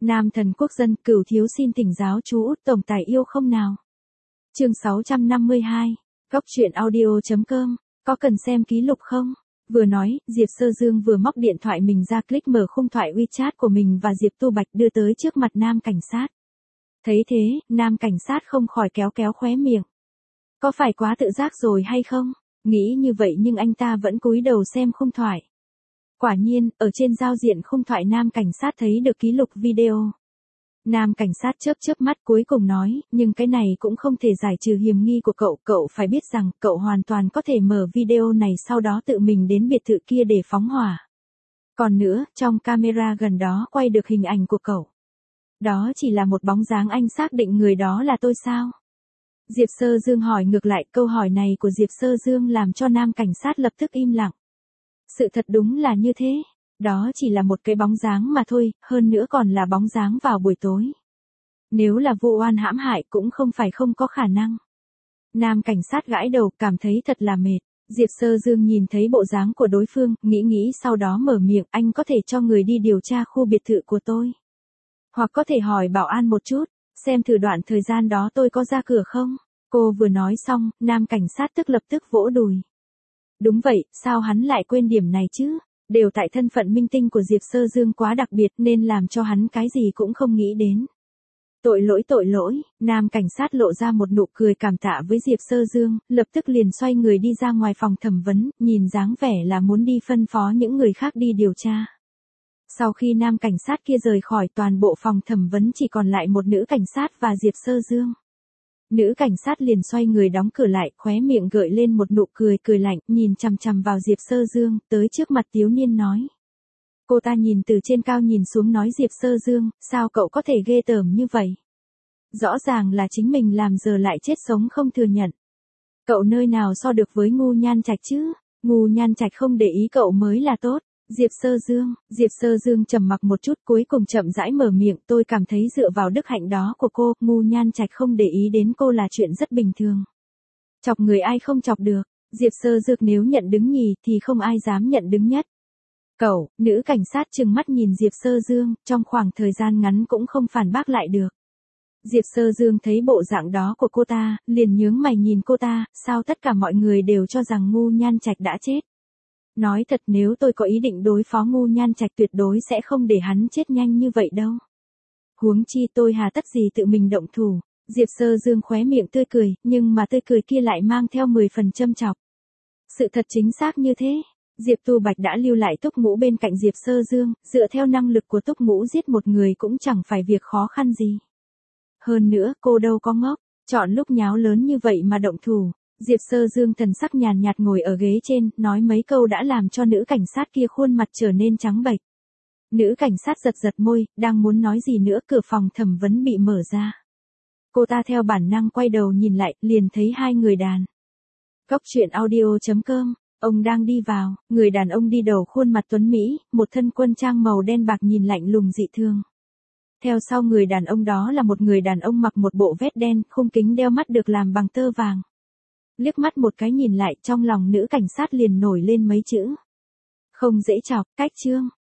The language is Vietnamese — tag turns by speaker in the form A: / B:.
A: Nam thần quốc dân, Cửu thiếu xin thỉnh giáo chú Út tổng tài yêu không nào. Chương 652. Góc truyện audio.com. Có cần xem ký lục không? Vừa nói, Diệp Sơ Dương vừa móc điện thoại mình ra click mở khung thoại WeChat của mình và Diệp Tu Bạch đưa tới trước mặt nam cảnh sát. Thấy thế, nam cảnh sát không khỏi kéo kéo khóe miệng. Có phải quá tự giác rồi hay không? Nghĩ như vậy nhưng anh ta vẫn cúi đầu xem khung thoại. Quả nhiên, ở trên giao diện khung thoại nam cảnh sát thấy được ký lục video. Nam cảnh sát chớp chớp mắt cuối cùng nói, nhưng cái này cũng không thể giải trừ hiểm nghi của cậu phải biết rằng cậu hoàn toàn có thể mở video này sau đó tự mình đến biệt thự kia để phóng hỏa. Còn nữa, trong camera gần đó quay được hình ảnh của cậu. Đó chỉ là một bóng dáng, anh xác định người đó là tôi sao? Diệp Sơ Dương hỏi ngược lại, câu hỏi này của Diệp Sơ Dương làm cho nam cảnh sát lập tức im lặng. Sự thật đúng là như thế. Đó chỉ là một cái bóng dáng mà thôi, hơn nữa còn là bóng dáng vào buổi tối. Nếu là vụ oan hãm hại cũng không phải không có khả năng. Nam cảnh sát gãi đầu, cảm thấy thật là mệt. Diệp Sơ Dương nhìn thấy bộ dáng của đối phương, nghĩ sau đó mở miệng, anh có thể cho người đi điều tra khu biệt thự của tôi. Hoặc có thể hỏi bảo an một chút, xem thử đoạn thời gian đó tôi có ra cửa không. Cô vừa nói xong, nam cảnh sát lập tức vỗ đùi. Đúng vậy, sao hắn lại quên điểm này chứ? Đều tại thân phận minh tinh của Diệp Sơ Dương quá đặc biệt nên làm cho hắn cái gì cũng không nghĩ đến. Tội lỗi, nam cảnh sát lộ ra một nụ cười cảm tạ với Diệp Sơ Dương, lập tức liền xoay người đi ra ngoài phòng thẩm vấn, nhìn dáng vẻ là muốn đi phân phó những người khác đi điều tra. Sau khi nam cảnh sát kia rời khỏi, toàn bộ phòng thẩm vấn chỉ còn lại một nữ cảnh sát và Diệp Sơ Dương. Nữ cảnh sát liền xoay người đóng cửa lại, khóe miệng gợi lên một nụ cười lạnh, nhìn chằm chằm vào Diệp Sơ Dương, tới trước mặt thiếu niên nói. Cô ta nhìn từ trên cao nhìn xuống nói, Diệp Sơ Dương, sao cậu có thể ghê tởm như vậy? Rõ ràng là chính mình làm giờ lại chết sống không thừa nhận. Cậu nơi nào so được với Ngu Nhan Trạch chứ? Ngu Nhan Trạch không để ý cậu mới là tốt. Diệp Sơ Dương trầm mặc một chút cuối cùng chậm rãi mở miệng, tôi cảm thấy dựa vào đức hạnh đó của cô, Ngu Nhan Trạch không để ý đến cô là chuyện rất bình thường. Chọc người ai không chọc được, Diệp Sơ Dương nếu nhận đứng nhì thì không ai dám nhận đứng nhất. Cậu, nữ cảnh sát trừng mắt nhìn Diệp Sơ Dương, trong khoảng thời gian ngắn cũng không phản bác lại được. Diệp Sơ Dương thấy bộ dạng đó của cô ta, liền nhướng mày nhìn cô ta, sao tất cả mọi người đều cho rằng Ngu Nhan Trạch đã chết. Nói thật, nếu tôi có ý định đối phó Ngu Nhan Trạch tuyệt đối sẽ không để hắn chết nhanh như vậy đâu. Huống chi tôi hà tất gì tự mình động thủ. Diệp Sơ Dương khóe miệng tươi cười, nhưng mà tươi cười kia lại mang theo 10 phần châm chọc. Sự thật chính xác như thế. Diệp Tu Bạch đã lưu lại Túc Ngũ bên cạnh Diệp Sơ Dương, dựa theo năng lực của Túc Ngũ giết một người cũng chẳng phải việc khó khăn gì. Hơn nữa, cô đâu có ngốc, chọn lúc nháo lớn như vậy mà động thủ. Diệp Sơ Dương thần sắc nhàn nhạt ngồi ở ghế trên, nói mấy câu đã làm cho nữ cảnh sát kia khuôn mặt trở nên trắng bệch. Nữ cảnh sát giật môi, đang muốn nói gì nữa, cửa phòng thẩm vấn bị mở ra. Cô ta theo bản năng quay đầu nhìn lại, liền thấy hai người đàn. Góc truyện audio.com, ông đang đi vào, người đàn ông đi đầu khuôn mặt tuấn Mỹ, một thân quân trang màu đen bạc nhìn lạnh lùng dị thương. Theo sau người đàn ông đó là một người đàn ông mặc một bộ vest đen, khung kính đeo mắt được làm bằng tơ vàng. Liếc mắt một cái nhìn lại, trong lòng nữ cảnh sát liền nổi lên mấy chữ. Không dễ chọc, cách chương.